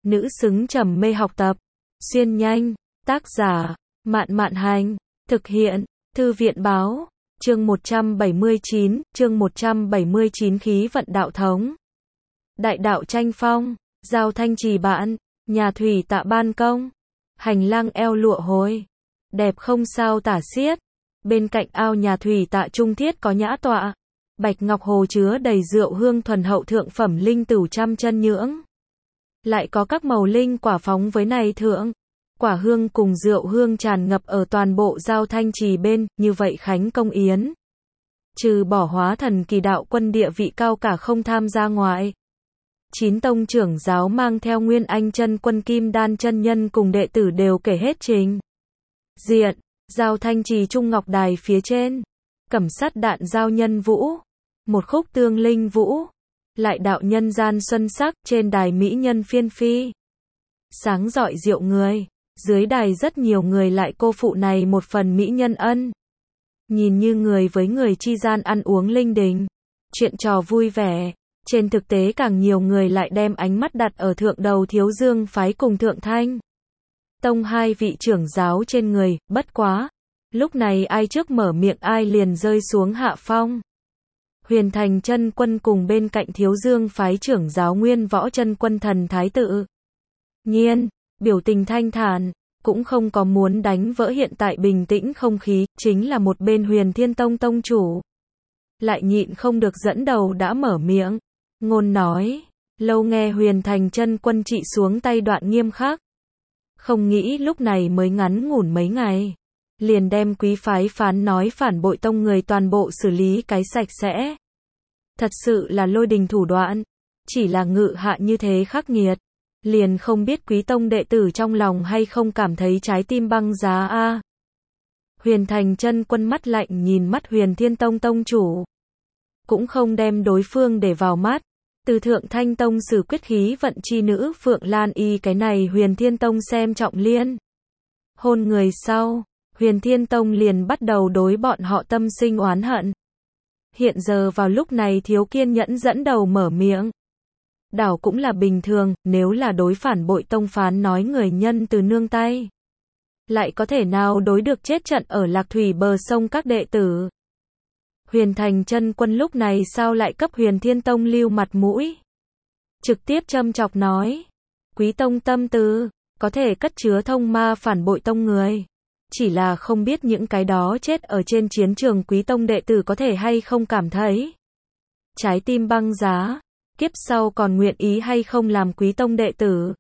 nữ xứng trầm mê học tập. Xuyên nhanh, tác giả, Mạn Mạn Hành, thực hiện, Thư viện Báo, chương 179 khí vận đạo thống. Đại đạo tranh phong, giao thanh trì bạn, nhà thủy tạ ban công, hành lang eo lụa hối, đẹp không sao tả xiết. Bên cạnh ao nhà thủy tạ trung thiết có nhã tọa, bạch ngọc hồ chứa đầy rượu hương thuần hậu thượng phẩm linh tửu trăm chân nhưỡng. Lại có các màu linh quả phóng với này thượng. Quả hương cùng rượu hương tràn ngập ở toàn bộ giao thanh trì bên, như vậy khánh công yến. Trừ bỏ hóa thần kỳ đạo quân địa vị cao cả không tham gia ngoại. 9 tông trưởng giáo mang theo Nguyên Anh chân quân Kim Đan chân nhân cùng đệ tử đều kể hết trình diện, giao thanh trì trung ngọc đài phía trên, cẩm sắt đạn giao nhân vũ, một khúc tương linh vũ, lại đạo nhân gian xuân sắc, trên đài mỹ nhân phiên phi. Sáng rọi rượu người, dưới đài rất nhiều người lại cô phụ này một phần mỹ nhân ân. Nhìn như người với người chi gian ăn uống linh đình, chuyện trò vui vẻ, trên thực tế càng nhiều người lại đem ánh mắt đặt ở thượng đầu Thiếu Dương phái cùng Thượng Thanh Tông hai vị trưởng giáo trên người, bất quá. Lúc này ai trước mở miệng ai liền rơi xuống hạ phong. Huyền Thành chân quân cùng bên cạnh Thiếu Dương phái trưởng giáo Nguyên Võ chân quân thần thái tự nhiên, biểu tình thanh thản, cũng không có muốn đánh vỡ hiện tại bình tĩnh không khí, chính là một bên Huyền Thiên Tông tông chủ. Lại nhịn không được dẫn đầu đã mở miệng, ngôn nói, lâu nghe Huyền Thành chân quân trị xuống tay đoạn nghiêm khắc. Không nghĩ lúc này mới ngắn ngủn mấy ngày, liền đem quý phái phán nói phản bội tông người toàn bộ xử lý cái sạch sẽ. Thật sự là lôi đình thủ đoạn, chỉ là ngự hạ như thế khắc nghiệt. Liền không biết quý tông đệ tử trong lòng hay không cảm thấy trái tim băng giá a. Huyền Thành chân quân mắt lạnh nhìn mắt Huyền Thiên Tông tông chủ, cũng không đem đối phương để vào mắt. Từ Thượng Thanh Tông xử quyết khí vận chi nữ Phượng Lan Y cái này Huyền Thiên Tông xem trọng liên hôn người sau, Huyền Thiên Tông liền bắt đầu đối bọn họ tâm sinh oán hận. Hiện giờ vào lúc này Thiếu Kiên Nhẫn dẫn đầu mở miệng. Đảo cũng là bình thường, nếu là đối phản bội tông phán nói người nhân từ nương tay, lại có thể nào đối được chết trận ở Lạc Thủy bờ sông các đệ tử. Huyền Thành chân quân lúc này sao lại cấp Huyền Thiên Tông lưu mặt mũi. Trực tiếp châm chọc nói, quý tông tâm tư, có thể cất chứa thông ma phản bội tông người. Chỉ là không biết những cái đó chết ở trên chiến trường quý tông đệ tử có thể hay không cảm thấy trái tim băng giá. Kiếp sau còn nguyện ý hay không làm quý tông đệ tử.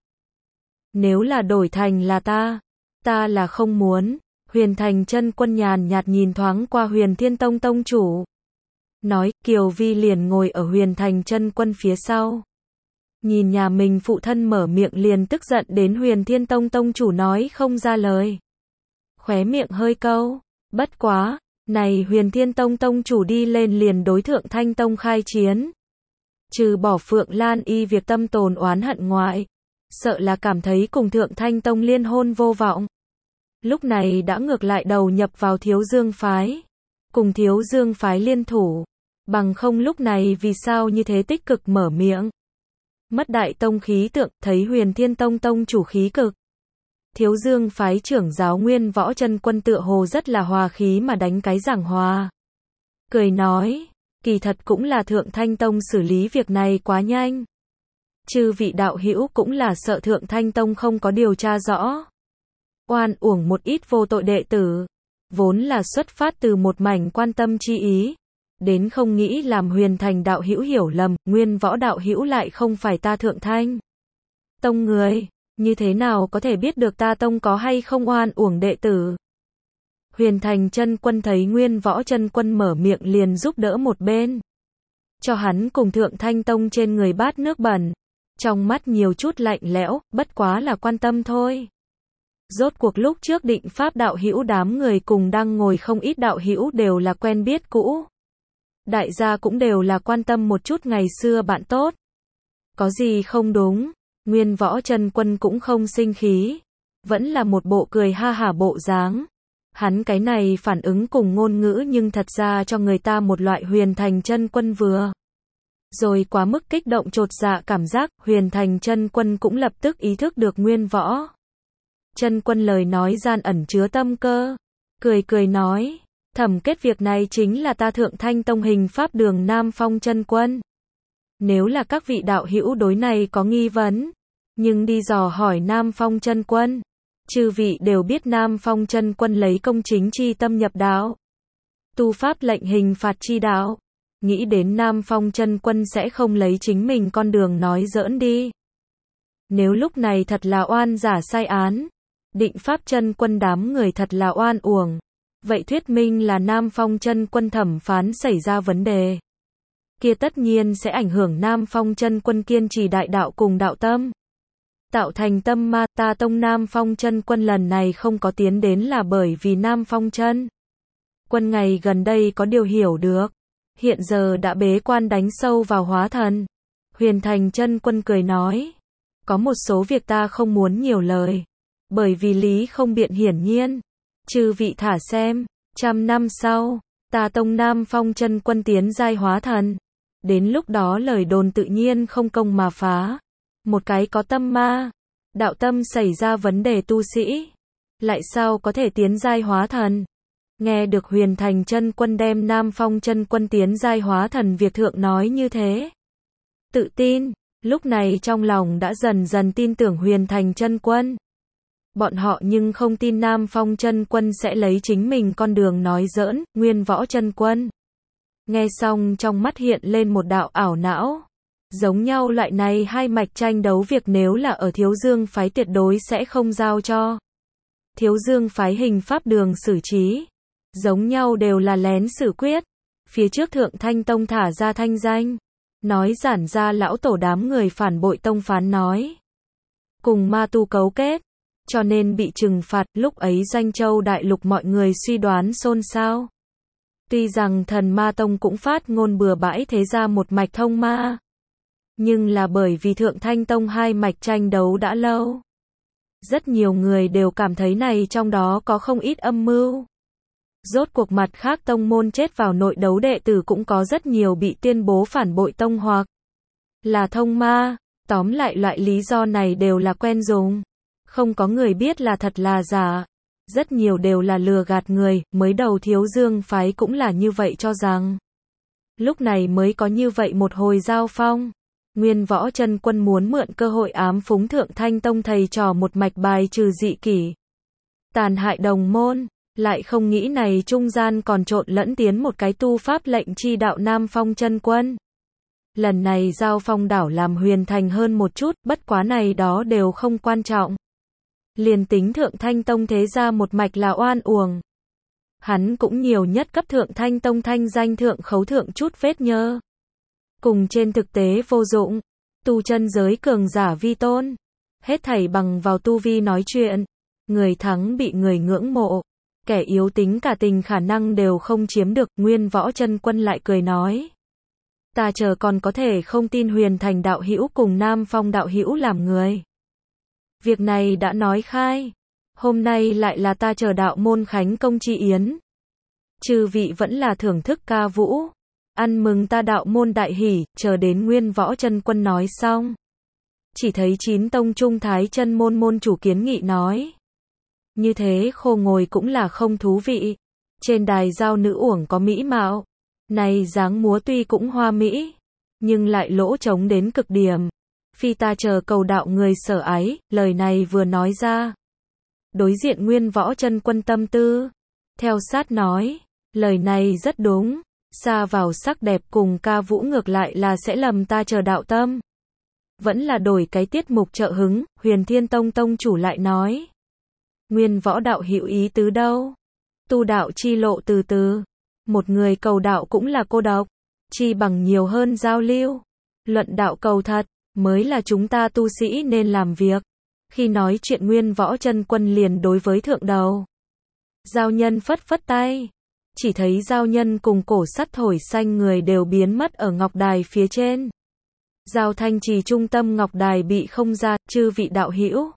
Nếu là đổi thành là ta là không muốn. Huyền Thành chân quân nhàn nhạt nhìn thoáng qua Huyền Thiên Tông tông chủ. Nói, Kiều Vi liền ngồi ở Huyền Thành chân quân phía sau. Nhìn nhà mình phụ thân mở miệng liền tức giận đến Huyền Thiên Tông tông chủ nói không ra lời. Khóe miệng hơi câu, bất quá, này Huyền Thiên Tông tông chủ đi lên liền đối Thượng Thanh Tông khai chiến. Trừ bỏ Phượng Lan Y việc tâm tồn oán hận ngoại, sợ là cảm thấy cùng Thượng Thanh Tông liên hôn vô vọng. Lúc này đã ngược lại đầu nhập vào Thiếu Dương phái, cùng Thiếu Dương phái liên thủ, bằng không lúc này vì sao như thế tích cực mở miệng. Mất đại tông khí tượng, thấy Huyền Thiên Tông tông chủ khí cực. Thiếu Dương phái trưởng giáo Nguyên Võ chân quân tựa hồ rất là hòa khí mà đánh cái giảng hòa. Cười nói, kỳ thật cũng là Thượng Thanh Tông xử lý việc này quá nhanh. Chư vị đạo hữu cũng là sợ Thượng Thanh Tông không có điều tra rõ. Oan uổng một ít vô tội đệ tử. Vốn là xuất phát từ một mảnh quan tâm chi ý. Đến không nghĩ làm Huyền Thành đạo hữu hiểu lầm, Nguyên Võ đạo hữu lại không phải ta Thượng Thanh Tông người. Như thế nào có thể biết được ta tông có hay không oan uổng đệ tử. Huyền Thành chân quân thấy Nguyên Võ chân quân mở miệng liền giúp đỡ một bên. Cho hắn cùng Thượng Thanh Tông trên người bát nước bẩn. Trong mắt nhiều chút lạnh lẽo, bất quá là quan tâm thôi. Rốt cuộc lúc trước Định Pháp đạo hữu đám người cùng đang ngồi không ít đạo hữu đều là quen biết cũ. Đại gia cũng đều là quan tâm một chút ngày xưa bạn tốt. Có gì không đúng, Nguyên Võ chân quân cũng không sinh khí. Vẫn là một bộ cười ha hả bộ dáng. Hắn cái này phản ứng cùng ngôn ngữ nhưng thật ra cho người ta một loại Huyền Thành chân quân vừa Rồi quá mức kích động chột dạ cảm giác, Huyền Thành chân quân cũng lập tức ý thức được Nguyên Võ chân quân lời nói gian ẩn chứa tâm cơ. Cười cười nói, thẩm kết việc này chính là ta Thượng Thanh Tông hình pháp đường Nam Phong chân quân. Nếu là các vị đạo hữu đối này có nghi vấn, nhưng đi dò hỏi Nam Phong chân quân. Chư vị đều biết Nam Phong chân quân lấy công chính chi tâm nhập đạo. Tu pháp lệnh hình phạt chi đạo. Nghĩ đến Nam Phong chân quân sẽ không lấy chính mình con đường nói giỡn đi. Nếu lúc này thật là oan giả sai án, Định Pháp chân quân đám người thật là oan uổng. Vậy thuyết minh là Nam Phong chân quân thẩm phán xảy ra vấn đề. Kia tất nhiên sẽ ảnh hưởng Nam Phong chân quân kiên trì đại đạo cùng đạo tâm. Tạo thành tâm ma. Ta tông Nam Phong chân quân lần này không có tiến đến là bởi vì Nam Phong chân quân ngày gần đây có điều hiểu được. Hiện giờ đã bế quan đánh sâu vào hóa thần. Huyền Thành chân quân cười nói, có một số việc ta không muốn nhiều lời. Bởi vì lý không biện hiển nhiên. Chư vị thả xem, 100 năm sau, ta tông Nam Phong chân quân tiến giai hóa thần. Đến lúc đó lời đồn tự nhiên không công mà phá. Một cái có tâm ma, đạo tâm xảy ra vấn đề tu sĩ, lại sao có thể tiến giai hóa thần? Nghe được Huyền Thành chân quân đem Nam Phong chân quân tiến giai hóa thần việc thượng nói như thế. Tự tin, lúc này trong lòng đã dần dần tin tưởng Huyền Thành chân quân. Bọn họ nhưng không tin Nam Phong chân quân sẽ lấy chính mình con đường nói giỡn. Nguyên Võ chân quân nghe xong trong mắt hiện lên một đạo ảo não. Giống nhau loại này hai mạch tranh đấu việc nếu là ở Thiếu Dương phái tuyệt đối sẽ không giao cho Thiếu Dương phái hình pháp đường xử trí. Giống nhau đều là lén xử quyết. Phía trước Thượng Thanh Tông thả ra thanh danh, nói giản ra lão tổ đám người phản bội tông phán nói cùng ma tu cấu kết, cho nên bị trừng phạt. Lúc ấy Doanh Châu đại lục mọi người suy đoán xôn xao. Tuy rằng Thần Ma Tông cũng phát ngôn bừa bãi thế ra một mạch thông ma, nhưng là bởi vì Thượng Thanh Tông hai mạch tranh đấu đã lâu. Rất nhiều người đều cảm thấy này trong đó có không ít âm mưu. Rốt cuộc mặt khác tông môn chết vào nội đấu đệ tử cũng có rất nhiều bị tuyên bố phản bội tông hoặc là thông ma. Tóm lại loại lý do này đều là quen dùng. Không có người biết là thật là giả. Rất nhiều đều là lừa gạt người. Mới đầu Thiếu Dương phái cũng là như vậy cho rằng. Lúc này mới có như vậy một hồi giao phong. Nguyên Võ chân quân muốn mượn cơ hội ám phúng Thượng Thanh Tông thầy trò một mạch bài trừ dị kỷ, tàn hại đồng môn. Lại không nghĩ này trung gian còn trộn lẫn tiến một cái tu pháp lệnh chi đạo Nam Phong chân quân. Lần này giao phong đảo làm Huyền Thành hơn một chút, bất quá này đó đều không quan trọng. Liền tính Thượng Thanh Tông thế ra một mạch là oan uổng. Hắn cũng nhiều nhất cấp Thượng Thanh Tông thanh danh thượng khấu thượng chút vết nhơ. Cùng trên thực tế vô dụng. Tu chân giới cường giả vi tôn. Hết thảy bằng vào tu vi nói chuyện. Người thắng bị người ngưỡng mộ. Kẻ yếu tính cả tình khả năng đều không chiếm được. Nguyên Võ chân quân lại cười nói, ta chờ còn có thể không tin Huyền Thành đạo hữu cùng Nam Phong đạo hữu làm người. Việc này đã nói khai. Hôm nay lại là ta chờ đạo môn khánh công chi yến. Chư vị vẫn là thưởng thức ca vũ. Ăn mừng ta đạo môn đại hỷ. Chờ đến Nguyên Võ chân quân nói xong. Chỉ thấy 9 tông trung thái chân môn môn chủ kiến nghị nói, như thế khô ngồi cũng là không thú vị. Trên đài giao nữ uổng có mỹ mạo. Này dáng múa tuy cũng hoa mỹ, nhưng lại lỗ trống đến cực điểm. Phi ta chờ cầu đạo người sở ái. Lời này vừa nói ra, đối diện Nguyên Võ chân quân tâm tư. Theo sát nói, lời này rất đúng. Xa vào sắc đẹp cùng ca vũ ngược lại là sẽ lầm ta chờ đạo tâm. Vẫn là đổi cái tiết mục trợ hứng. Huyền Thiên Tông tông chủ lại nói, Nguyên Võ đạo hữu ý tứ đâu? Tu đạo chi lộ từ từ. Một người cầu đạo cũng là cô độc. Chi bằng nhiều hơn giao lưu. Luận đạo cầu thật, mới là chúng ta tu sĩ nên làm việc. Khi nói chuyện Nguyên Võ chân quân liền đối với thượng đầu giao nhân phất phất tay. Chỉ thấy giao nhân cùng cổ sắt thổi xanh người đều biến mất ở ngọc đài phía trên. Giao Thanh Trì trung tâm ngọc đài bị không ra. Chư vị đạo hữu,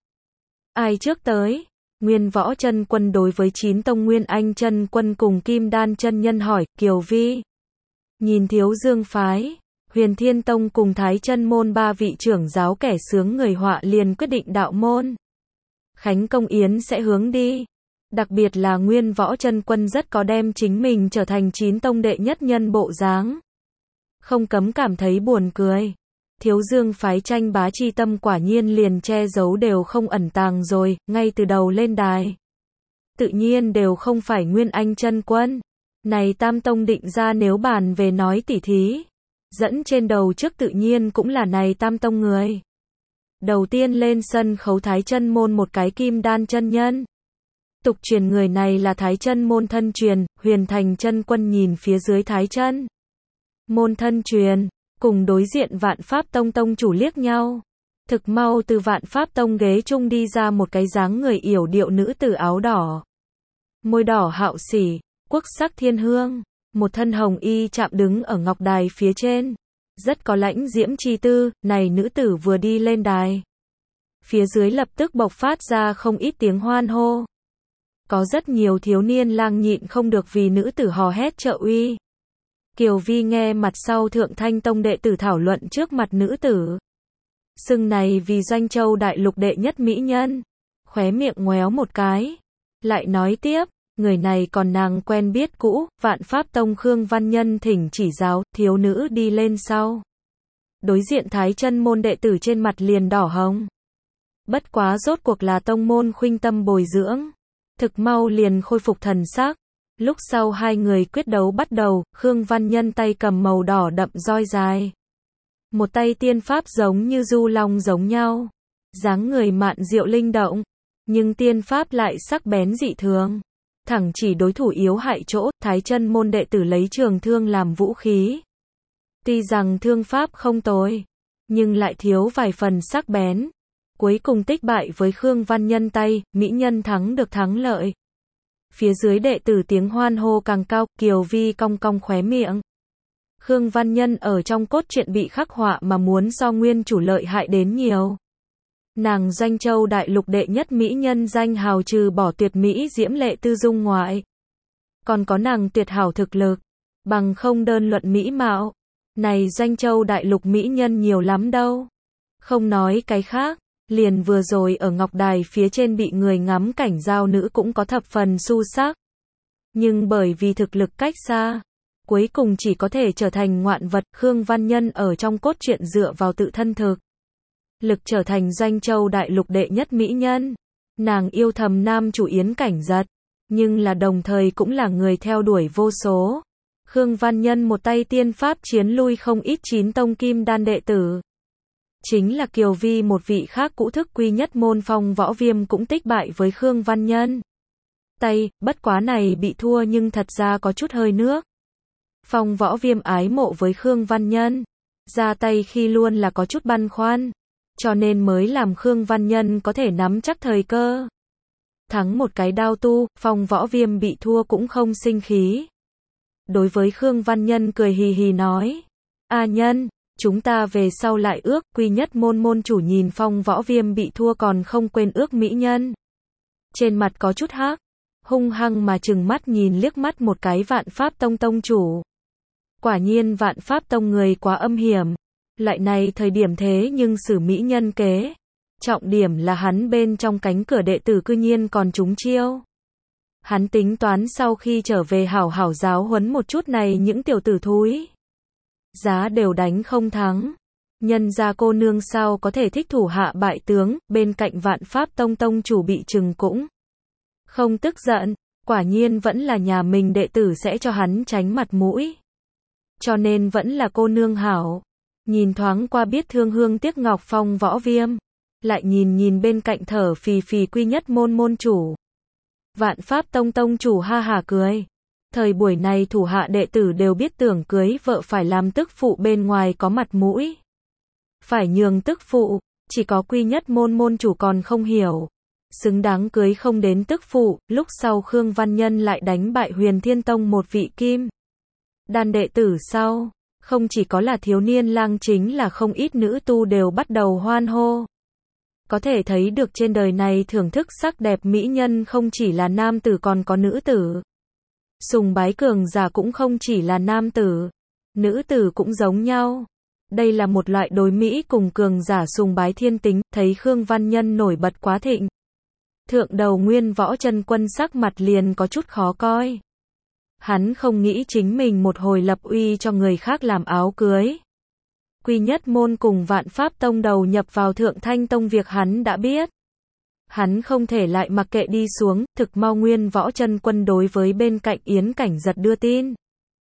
ai trước tới? Nguyên Võ chân quân đối với 9 tông Nguyên Anh chân quân cùng Kim Đan chân nhân hỏi. Kiều Vi nhìn Thiếu Dương phái, Huyền Thiên Tông cùng Thái Chân môn ba vị trưởng giáo kẻ sướng người họa liền quyết định đạo môn khánh công yến sẽ hướng đi. Đặc biệt là Nguyên Võ Chân Quân rất có đem chính mình trở thành 9 tông đệ nhất nhân bộ dáng. Không cấm cảm thấy buồn cười. Thiếu Dương phái tranh bá chi tâm quả nhiên liền che giấu đều không ẩn tàng rồi, ngay từ đầu lên đài. Tự nhiên đều không phải Nguyên Anh Chân Quân. Này Tam Tông định ra nếu bàn về nói tỉ thí. Dẫn trên đầu trước tự nhiên cũng là này Tam Tông người. Đầu tiên lên sân khấu Thái Chân môn một cái kim đan chân nhân. Tục truyền người này là Thái Chân môn thân truyền, Huyền Thành Chân Quân nhìn phía dưới Thái Chân môn thân truyền, cùng đối diện Vạn Pháp Tông tông chủ liếc nhau. Thực mau từ Vạn Pháp Tông ghế chung đi ra một cái dáng người yểu điệu nữ tử áo đỏ. Môi đỏ hạo sỉ, quốc sắc thiên hương, một thân hồng y chạm đứng ở ngọc đài phía trên. Rất có lãnh diễm chi tư, này nữ tử vừa đi lên đài. Phía dưới lập tức bộc phát ra không ít tiếng hoan hô. Có rất nhiều thiếu niên lang nhịn không được vì nữ tử hò hét trợ uy. Kiều Vi nghe mặt sau Thượng Thanh Tông đệ tử thảo luận trước mặt nữ tử. Xưng này vì Doanh Châu đại lục đệ nhất mỹ nhân. Khóe miệng ngoéo một cái. Lại nói tiếp, người này còn nàng quen biết cũ, Vạn Pháp Tông Khương Văn Nhân thỉnh chỉ giáo, thiếu nữ đi lên sau. Đối diện Thái Chân môn đệ tử trên mặt liền đỏ hồng. Bất quá rốt cuộc là tông môn khuynh tâm bồi dưỡng. Thực mau liền khôi phục thần sắc. Lúc sau hai người quyết đấu bắt đầu, Khương Văn Nhân tay cầm màu đỏ đậm roi dài. Một tay tiên pháp giống như du long giống nhau. Dáng người mạn diệu linh động. Nhưng tiên pháp lại sắc bén dị thường. Thẳng chỉ đối thủ yếu hại chỗ, Thái Chân môn đệ tử lấy trường thương làm vũ khí. Tuy rằng thương pháp không tồi, nhưng lại thiếu vài phần sắc bén. Cuối cùng tích bại với Khương Văn Nhân tay, mỹ nhân thắng được thắng lợi. Phía dưới đệ tử tiếng hoan hô càng cao, Kiều Vi cong cong khóe miệng. Khương Văn Nhân ở trong cốt truyện bị khắc họa mà muốn so nguyên chủ lợi hại đến nhiều. Nàng Doanh Châu đại lục đệ nhất mỹ nhân danh hào trừ bỏ tuyệt mỹ diễm lệ tư dung ngoại. Còn có nàng tuyệt hảo thực lực, bằng không đơn luận mỹ mạo. Này Doanh Châu đại lục mỹ nhân nhiều lắm đâu. Không nói cái khác, liền vừa rồi ở ngọc đài phía trên bị người ngắm cảnh giao nữ cũng có thập phần su sắc. Nhưng bởi vì thực lực cách xa, cuối cùng chỉ có thể trở thành ngoạn vật. Khương Văn Nhân ở trong cốt truyện dựa vào tự thân thực lực trở thành Doanh Châu đại lục đệ nhất mỹ nhân. Nàng yêu thầm nam chủ Yến Cảnh Giật, nhưng là đồng thời cũng là người theo đuổi vô số. Khương Văn Nhân một tay tiên pháp chiến lui không ít 9 tông kim đan đệ tử. Chính là Kiều Vi một vị khác cũ thức quy nhất môn Phong Võ Viêm cũng tích bại với Khương Văn Nhân. Tay, bất quá này bị thua nhưng thật ra có chút hơi nước. Phong Võ Viêm ái mộ với Khương Văn Nhân. Ra tay khi luôn là có chút băn khoăn. Cho nên mới làm Khương Văn Nhân có thể nắm chắc thời cơ. Thắng một cái đao tu, Phong Võ Viêm bị thua cũng không sinh khí. Đối với Khương Văn Nhân cười hì hì nói. A Nhân, chúng ta về sau lại ước, quy nhất môn môn chủ nhìn Phong Võ Viêm bị thua còn không quên ước mỹ nhân. Trên mặt có chút hắc, hung hăng mà trừng mắt nhìn liếc mắt một cái Vạn Pháp Tông tông chủ. Quả nhiên Vạn Pháp Tông người quá âm hiểm. Lại này thời điểm thế nhưng xử mỹ nhân kế. Trọng điểm là hắn bên trong cánh cửa đệ tử cư nhiên còn trúng chiêu. Hắn tính toán sau khi trở về hảo hảo giáo huấn một chút này những tiểu tử thúi. Giá đều đánh không thắng. Nhân ra cô nương sao có thể thích thủ hạ bại tướng, bên cạnh Vạn Pháp Tông tông chủ bị trừng cũng không tức giận. Quả nhiên vẫn là nhà mình đệ tử sẽ cho hắn tránh mặt mũi. Cho nên vẫn là cô nương hảo. Nhìn thoáng qua biết thương hương tiếc ngọc Phong Võ Viêm. Lại nhìn bên cạnh thở phì phì quy nhất môn môn chủ. Vạn Pháp Tông tông chủ ha hả cười. Thời buổi này thủ hạ đệ tử đều biết tưởng cưới vợ phải làm tức phụ bên ngoài có mặt mũi. Phải nhường tức phụ, chỉ có quy nhất môn môn chủ còn không hiểu. Xứng đáng cưới không đến tức phụ, lúc sau Khương Văn Nhân lại đánh bại Huyền Thiên Tông một vị kim đan đệ tử sau. Không chỉ có là thiếu niên lang chính là không ít nữ tu đều bắt đầu hoan hô. Có thể thấy được trên đời này thưởng thức sắc đẹp mỹ nhân không chỉ là nam tử còn có nữ tử. Sùng bái cường giả cũng không chỉ là nam tử. Nữ tử cũng giống nhau. Đây là một loại đối Mỹ cùng cường giả sùng bái thiên tính, thấy Khương Văn Nhân nổi bật quá thịnh. Thượng đầu Nguyên Võ Chân Quân sắc mặt liền có chút khó coi. Hắn không nghĩ chính mình một hồi lập uy cho người khác làm áo cưới. Quy Nhất Môn cùng Vạn Pháp Tông đầu nhập vào Thượng Thanh Tông việc hắn đã biết. Hắn không thể lại mặc kệ đi xuống, thực mau Nguyên Võ Chân Quân đối với bên cạnh Yến Cảnh Giật đưa tin.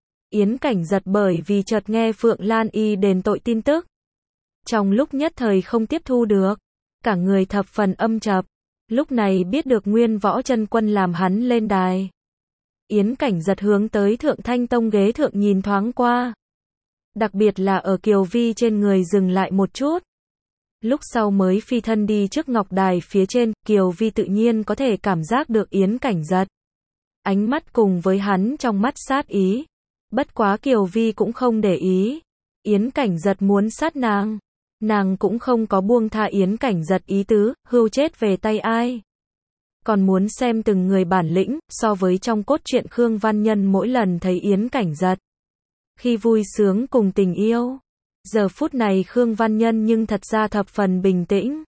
Yến Cảnh Giật bởi vì chợt nghe Phượng Lan Y đền tội tin tức. Trong lúc nhất thời không tiếp thu được, cả người thập phần âm trầm. Lúc này biết được Nguyên Võ Chân Quân làm hắn lên đài. Yến Cảnh Giật hướng tới Thượng Thanh Tông ghế thượng nhìn thoáng qua. Đặc biệt là ở Kiều Vi trên người dừng lại một chút. Lúc sau mới phi thân đi trước ngọc đài phía trên, Kiều Vi tự nhiên có thể cảm giác được Yến Cảnh Giật. Ánh mắt cùng với hắn trong mắt sát ý. Bất quá Kiều Vi cũng không để ý. Yến Cảnh Giật muốn sát nàng. Nàng cũng không có buông tha Yến Cảnh Giật ý tứ, hưu chết về tay ai. Còn muốn xem từng người bản lĩnh, so với trong cốt truyện Khương Văn Nhân mỗi lần thấy Yến Cảnh Giật. Khi vui sướng cùng tình yêu. Giờ phút này Khương Văn Nhân nhưng thật ra thập phần bình tĩnh.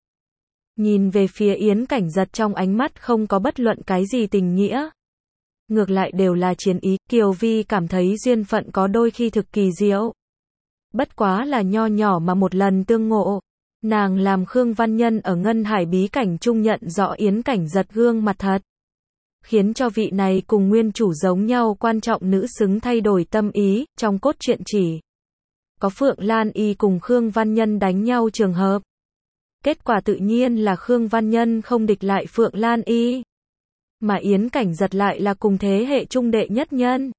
Nhìn về phía Yến Cảnh Giật trong ánh mắt không có bất luận cái gì tình nghĩa. Ngược lại đều là chiến ý, Kiều Vi cảm thấy duyên phận có đôi khi thực kỳ diệu. Bất quá là nho nhỏ mà một lần tương ngộ. Nàng làm Khương Văn Nhân ở Ngân Hải bí cảnh trung nhận rõ Yến Cảnh Giật gương mặt thật. Khiến cho vị này cùng nguyên chủ giống nhau quan trọng nữ xứng thay đổi tâm ý, trong cốt truyện chỉ. Có Phượng Lan Y cùng Khương Văn Nhân đánh nhau trường hợp. Kết quả tự nhiên là Khương Văn Nhân không địch lại Phượng Lan Y. Mà Yến Cảnh Giật lại là cùng thế hệ trung đệ nhất nhân.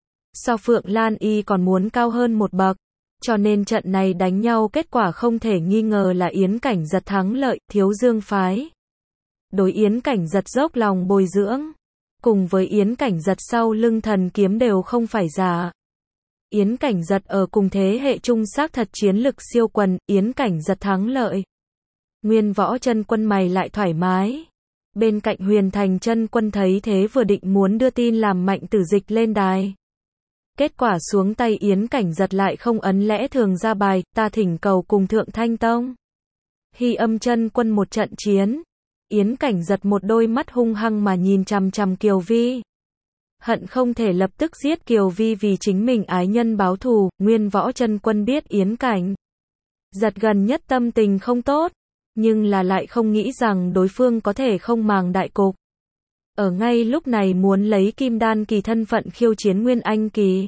So Phượng Lan Y còn muốn cao hơn một bậc. Cho nên trận này đánh nhau kết quả không thể nghi ngờ là Yến Cảnh Giật thắng lợi, Thiếu Dương phái. Đối Yến Cảnh Giật dốc lòng bồi dưỡng. Cùng với Yến Cảnh Giật sau lưng thần kiếm đều không phải giả. Yến Cảnh Giật ở cùng thế hệ trung xác thật chiến lực siêu quần, Yến Cảnh Giật thắng lợi. Nguyên Võ Chân Quân mày lại thoải mái. Bên cạnh Huyền Thành Chân Quân thấy thế vừa định muốn đưa tin làm Mạnh Tử Dịch lên đài. Kết quả xuống tay Yến Cảnh Giật lại không ấn lẽ thường ra bài, ta thỉnh cầu cùng Thượng Thanh Tông. Hy Âm Chân Quân một trận chiến. Yến Cảnh Giật một đôi mắt hung hăng mà nhìn chằm chằm Kiều Vi. Hận không thể lập tức giết Kiều Vi vì chính mình ái nhân báo thù. Nguyên Võ Chân Quân biết Yến Cảnh Giật gần nhất tâm tình không tốt, nhưng là lại không nghĩ rằng đối phương có thể không màng đại cục. Ở ngay lúc này muốn lấy Kim Đan kỳ thân phận khiêu chiến Nguyên Anh kỳ.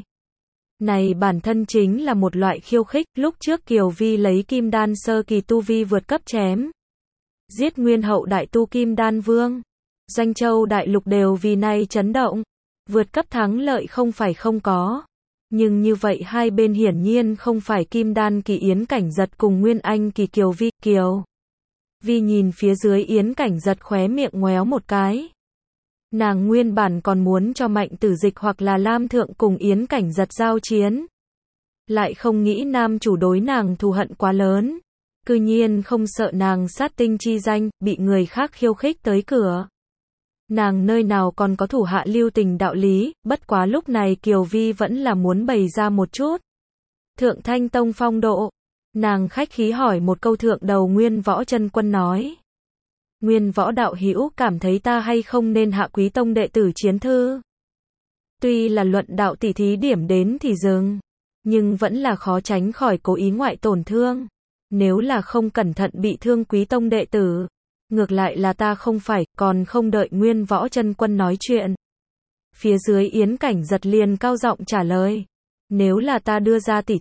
Này bản thân chính là một loại khiêu khích, lúc trước Kiều Vi lấy Kim Đan sơ kỳ tu vi vượt cấp chém. Giết Nguyên hậu đại tu Kim Đan Vương. Doanh Châu đại lục đều vì này chấn động. Vượt cấp thắng lợi không phải không có. Nhưng như vậy hai bên hiển nhiên không phải Kim Đan kỳ Yến Cảnh Giật cùng Nguyên Anh kỳ Kiều Vi. Kiều Vi nhìn phía dưới Yến Cảnh Giật khóe miệng ngoéo một cái. Nàng nguyên bản còn muốn cho Mạnh Tử Dịch hoặc là Lam Thượng cùng Yến Cảnh Giật giao chiến. Lại không nghĩ nam chủ đối nàng thù hận quá lớn. Cư nhiên không sợ nàng sát tinh chi danh, bị người khác khiêu khích tới cửa. Nàng nơi nào còn có thủ hạ lưu tình đạo lý, bất quá lúc này Kiều Vi vẫn là muốn bày ra một chút. Thượng Thanh Tông phong độ. Nàng khách khí hỏi một câu thượng đầu Nguyên Võ Chân Quân nói. Nguyên Võ đạo hữu cảm thấy ta hay không nên hạ Quý Tông đệ tử chiến thư. Tuy là luận đạo tỉ thí điểm đến thì dừng, nhưng vẫn là khó tránh khỏi cố ý ngoại tổn thương. Nếu là không cẩn thận bị thương Quý Tông đệ tử, ngược lại là ta không phải, còn không đợi Nguyên Võ Chân Quân nói chuyện. Phía dưới Yến Cảnh Giật liền cao giọng trả lời. Nếu là ta đưa ra tỉ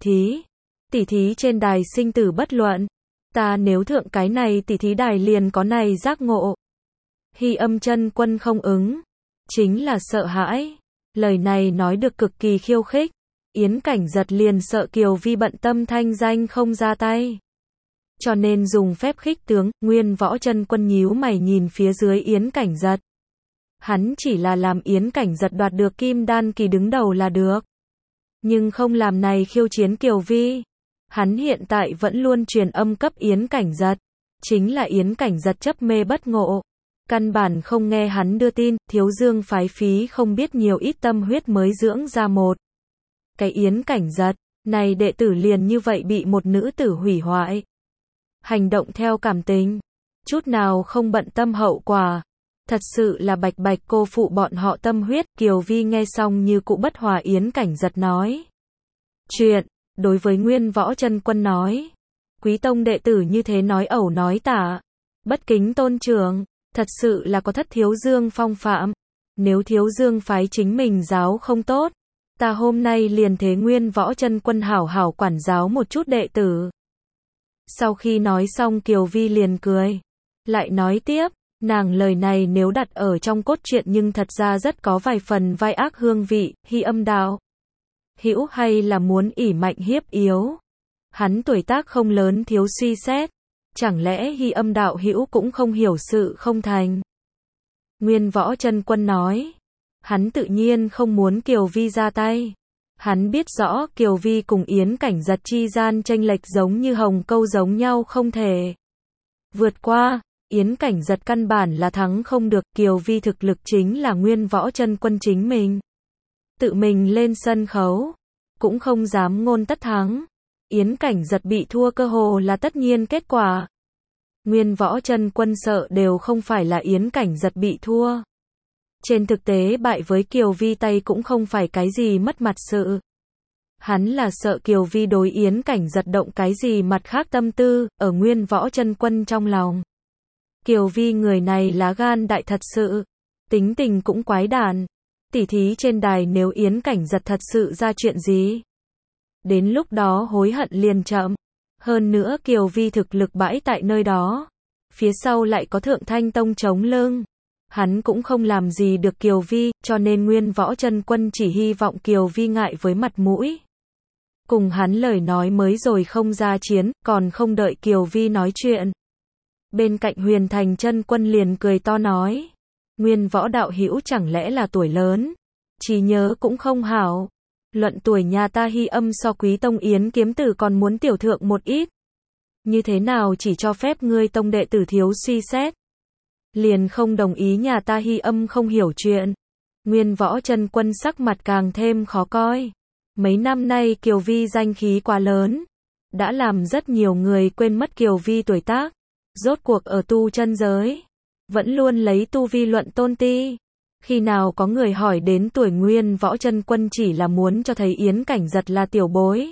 thí trên đài sinh tử bất luận. Ta nếu thượng cái này tỉ thí đài liền có này giác ngộ. Hy Âm Chân Quân không ứng. Chính là sợ hãi. Lời này nói được cực kỳ khiêu khích. Yến Cảnh Giật liền sợ Kiều Vi bận tâm thanh danh không ra tay. Cho nên dùng phép khích tướng, Nguyên Võ Chân Quân nhíu mày nhìn phía dưới Yến Cảnh Giật. Hắn chỉ là làm Yến Cảnh Giật đoạt được Kim Đan kỳ đứng đầu là được. Nhưng không làm này khiêu chiến Kiều Vi. Hắn hiện tại vẫn luôn truyền âm cấp Yến Cảnh Giật. Chính là Yến Cảnh Giật chấp mê bất ngộ. Căn bản không nghe hắn đưa tin, Thiếu Dương phái phí không biết nhiều ít tâm huyết mới dưỡng ra một cái Yến Cảnh Giật. Này đệ tử liền như vậy bị một nữ tử hủy hoại. Hành động theo cảm tình, chút nào không bận tâm hậu quả. Thật sự là bạch bạch cô phụ bọn họ tâm huyết. Kiều Vi nghe xong như cụ bất hòa. Yến Cảnh Giật nói chuyện, đối với Nguyên Võ Chân Quân nói, quý tông đệ tử như thế nói ẩu nói tả, bất kính tôn trưởng, thật sự là có thất Thiếu Dương phong phạm. Nếu Thiếu Dương phái chính mình giáo không tốt, ta hôm nay liền thế Nguyên Võ Chân Quân hảo hảo quản giáo một chút đệ tử. Sau khi nói xong Kiều Vi liền cười, lại nói tiếp, nàng lời này nếu đặt ở trong cốt truyện nhưng thật ra rất có vài phần vai ác hương vị. Hy Âm đạo hữu hay là muốn ỷ mạnh hiếp yếu? Hắn tuổi tác không lớn thiếu suy xét, chẳng lẽ Hy Âm đạo hữu cũng không hiểu sự không thành? Nguyên Võ Chân Quân nói, hắn tự nhiên không muốn Kiều Vi ra tay. Hắn biết rõ Kiều Vi cùng Yến Cảnh Giật chi gian chênh lệch giống như hồng câu giống nhau không thể vượt qua. Yến Cảnh Giật căn bản là thắng không được. Kiều Vi thực lực chính là Nguyên Võ Chân Quân chính mình tự mình lên sân khấu, cũng không dám ngôn tất thắng. Yến Cảnh Giật bị thua cơ hồ là tất nhiên kết quả. Nguyên Võ Chân Quân sợ đều không phải là Yến Cảnh Giật bị thua. Trên thực tế bại với Kiều Vi tay cũng không phải cái gì mất mặt sự. Hắn là sợ Kiều Vi đối Yến Cảnh Giật động cái gì mặt khác tâm tư, ở Nguyên Võ Chân Quân trong lòng. Kiều Vi người này lá gan đại thật sự, tính tình cũng quái đản. Tỉ thí trên đài nếu Yến Cảnh Giật thật sự ra chuyện gì, đến lúc đó hối hận liền chậm. Hơn nữa Kiều Vi thực lực bãi tại nơi đó, phía sau lại có Thượng Thanh Tông chống lưng. Hắn cũng không làm gì được Kiều Vi, cho nên Nguyên Võ Chân Quân chỉ hy vọng Kiều Vi ngại với mặt mũi. Cùng hắn lời nói mới rồi không ra chiến, còn không đợi Kiều Vi nói chuyện. Bên cạnh Huyền Thành Chân Quân liền cười to nói, Nguyên Võ đạo hữu chẳng lẽ là tuổi lớn, trí nhớ cũng không hảo. Luận tuổi nhà ta Hy Âm so Quý Tông Yến Kiếm Tử còn muốn tiểu thượng một ít. Như thế nào chỉ cho phép ngươi tông đệ tử thiếu suy xét, liền không đồng ý nhà ta Hy Âm không hiểu chuyện. Nguyên Võ Chân Quân sắc mặt càng thêm khó coi. Mấy năm nay Kiều Vi danh khí quá lớn, đã làm rất nhiều người quên mất Kiều Vi tuổi tác. Rốt cuộc ở tu chân giới, vẫn luôn lấy tu vi luận tôn ti. Khi nào có người hỏi đến tuổi Nguyên Võ Chân Quân chỉ là muốn cho thấy Yến Cảnh Giật là tiểu bối.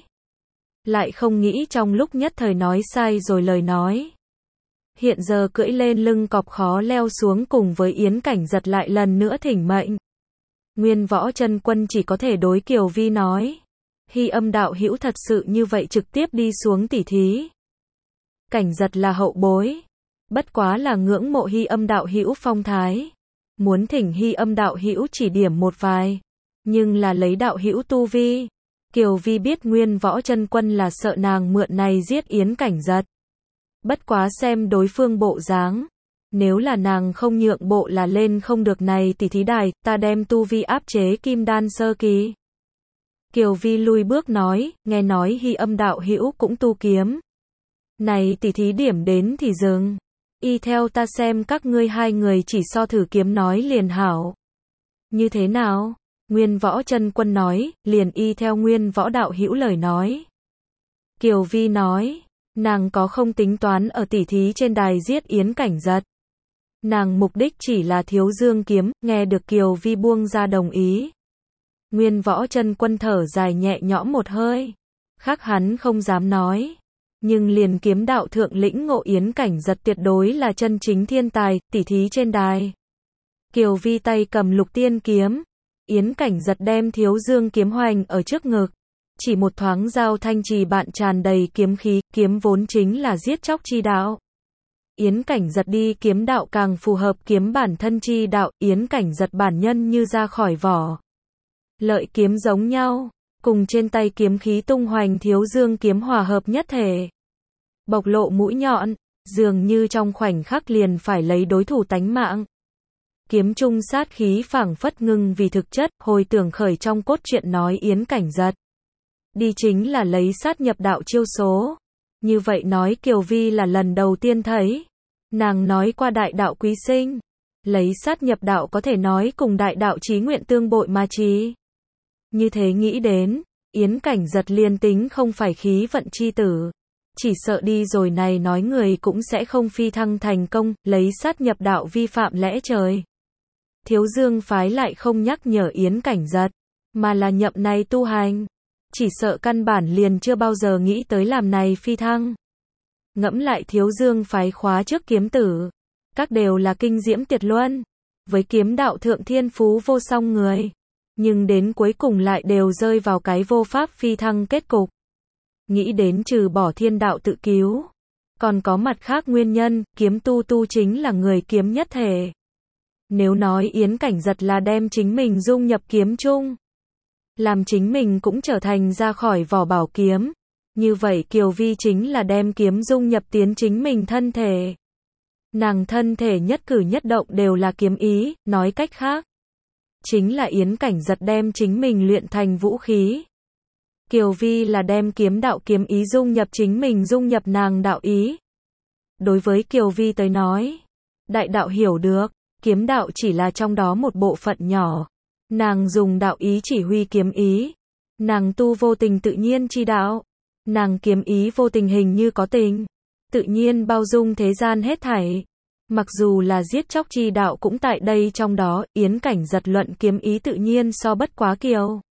Lại không nghĩ trong lúc nhất thời nói sai rồi lời nói. Hiện giờ cưỡi lên lưng cọp khó leo xuống cùng với Yến Cảnh Giật lại lần nữa thỉnh mệnh. Nguyên Võ Chân Quân chỉ có thể đối Kiều Vi nói, Hy Âm đạo hữu thật sự như vậy trực tiếp đi xuống tỉ thí. Cảnh Giật là hậu bối, bất quá là ngưỡng mộ Hy Âm đạo hữu phong thái, muốn thỉnh Hy Âm đạo hữu chỉ điểm một vài, nhưng là lấy đạo hữu tu vi. Kiều Vi biết Nguyên Võ Chân Quân là sợ nàng mượn này giết Yến Cảnh Giật. Bất quá xem đối phương bộ dáng, nếu là nàng không nhượng bộ là lên không được này tỉ thí đài, ta đem tu vi áp chế Kim Đan sơ kỳ. Kiều Vi lui bước nói, nghe nói Hy Âm đạo hữu cũng tu kiếm. Này tỉ thí điểm đến thì dừng. Y theo ta xem các ngươi hai người chỉ so thử kiếm nói liền hảo. Như thế nào? Nguyên Võ Chân Quân nói, liền y theo Nguyên Võ đạo hữu lời nói. Kiều Vi nói, nàng có không tính toán ở tỉ thí trên đài giết Yến Cảnh Giật. Nàng mục đích chỉ là Thiếu Dương kiếm, nghe được Kiều Vi buông ra đồng ý. Nguyên Võ Chân Quân thở dài nhẹ nhõm một hơi. Khác hắn không dám nói. Nhưng liền kiếm đạo thượng lĩnh ngộ Yến Cảnh Giật tuyệt đối là chân chính thiên tài, tỉ thí trên đài. Kiều Vi tay cầm Lục Tiên kiếm. Yến Cảnh Giật đem Thiếu Dương kiếm hoành ở trước ngực. Chỉ một thoáng giao thanh trì bạn tràn đầy kiếm khí, kiếm vốn chính là giết chóc chi đạo. Yến Cảnh Giật đi kiếm đạo càng phù hợp kiếm bản thân chi đạo, Yến Cảnh Giật bản nhân như ra khỏi vỏ. Lợi kiếm giống nhau, cùng trên tay kiếm khí tung hoành Thiếu Dương kiếm hòa hợp nhất thể. Bộc lộ mũi nhọn, dường như trong khoảnh khắc liền phải lấy đối thủ tánh mạng. Kiếm trung sát khí phảng phất ngưng vì thực chất, hồi tưởng khởi trong cốt truyện nói Yến Cảnh Giật đi chính là lấy sát nhập đạo chiêu số. Như vậy nói Kiều Vi là lần đầu tiên thấy. Nàng nói qua đại đạo quý sinh, lấy sát nhập đạo có thể nói cùng đại đạo chí nguyện tương bội mà chí. Như thế nghĩ đến, Yến Cảnh Giật liền tính không phải khí vận chi tử, chỉ sợ đi rồi này nói người cũng sẽ không phi thăng thành công, lấy sát nhập đạo vi phạm lẽ trời. Thiếu Dương phái lại không nhắc nhở Yến Cảnh Giật, mà là nhậm này tu hành. Chỉ sợ căn bản liền chưa bao giờ nghĩ tới làm này phi thăng. Ngẫm lại Thiếu Dương phái khóa trước kiếm tử, các đều là kinh diễm tuyệt luân, với kiếm đạo thượng thiên phú vô song người, nhưng đến cuối cùng lại đều rơi vào cái vô pháp phi thăng kết cục. Nghĩ đến trừ bỏ thiên đạo tự cứu, còn có mặt khác nguyên nhân, kiếm tu chính là người kiếm nhất thể. Nếu nói Yến Cảnh Giật là đem chính mình dung nhập kiếm chung, làm chính mình cũng trở thành ra khỏi vỏ bảo kiếm, như vậy Kiều Vi chính là đem kiếm dung nhập tiến chính mình thân thể. Nàng thân thể nhất cử nhất động đều là kiếm ý, nói cách khác, chính là Yến Cảnh Giật đem chính mình luyện thành vũ khí. Kiều Vi là đem kiếm đạo kiếm ý dung nhập chính mình, dung nhập nàng đạo ý. Đối với Kiều Vi tới nói, đại đạo hiểu được, kiếm đạo chỉ là trong đó một bộ phận nhỏ. Nàng dùng đạo ý chỉ huy kiếm ý. Nàng tu vô tình tự nhiên chi đạo. Nàng kiếm ý vô tình hình như có tình. Tự nhiên bao dung thế gian hết thảy. Mặc dù là giết chóc chi đạo cũng tại đây trong đó, Yến Cảnh Giật luận kiếm ý tự nhiên so bất quá Kiều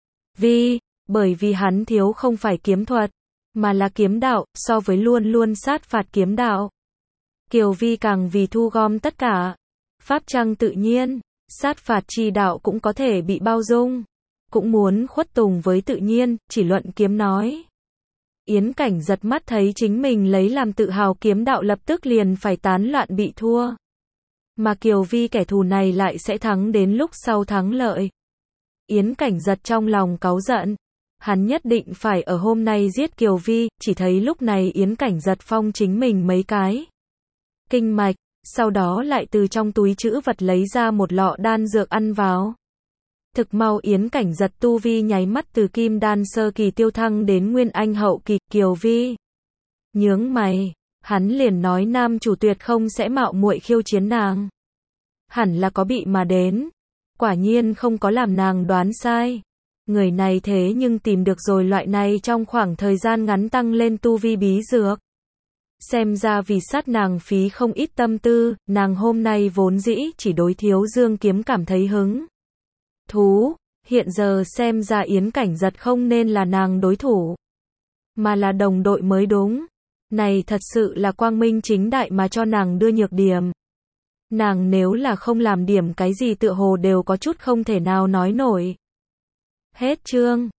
Vi, bởi vì hắn thiếu không phải kiếm thuật, mà là kiếm đạo, so với luôn luôn sát phạt kiếm đạo. Kiều Vi càng vì thu gom tất cả. Pháp trăng tự nhiên, sát phạt chi đạo cũng có thể bị bao dung, cũng muốn khuất tùng với tự nhiên, chỉ luận kiếm nói. Yến Cảnh Giật mắt thấy chính mình lấy làm tự hào kiếm đạo lập tức liền phải tán loạn bị thua. Mà Kiều Vi kẻ thù này lại sẽ thắng đến lúc sau thắng lợi. Yến Cảnh Giật trong lòng cáu giận. Hắn nhất định phải ở hôm nay giết Kiều Vi, chỉ thấy lúc này Yến Cảnh Giật phong chính mình mấy cái kinh mạch, sau đó lại từ trong túi trữ vật lấy ra một lọ đan dược ăn vào. Thực mau Yến Cảnh Giật tu vi nháy mắt từ kim đan sơ kỳ tiêu thăng đến nguyên anh hậu kỳ. Kiều Vi nhướng mày, hắn liền nói nam chủ tuyệt không sẽ mạo muội khiêu chiến nàng. Hẳn là có bị mà đến. Quả nhiên không có làm nàng đoán sai. Người này thế nhưng tìm được rồi loại này trong khoảng thời gian ngắn tăng lên tu vi bí dược. Xem ra vì sát nàng phí không ít tâm tư, nàng hôm nay vốn dĩ chỉ đối Thiếu Dương kiếm cảm thấy hứng thú, hiện giờ xem ra Yến Cảnh Giật không nên là nàng đối thủ, mà là đồng đội mới đúng. Này thật sự là quang minh chính đại mà cho nàng đưa nhược điểm. Nàng nếu là không làm điểm cái gì tựa hồ đều có chút không thể nào nói nổi. Hết chương.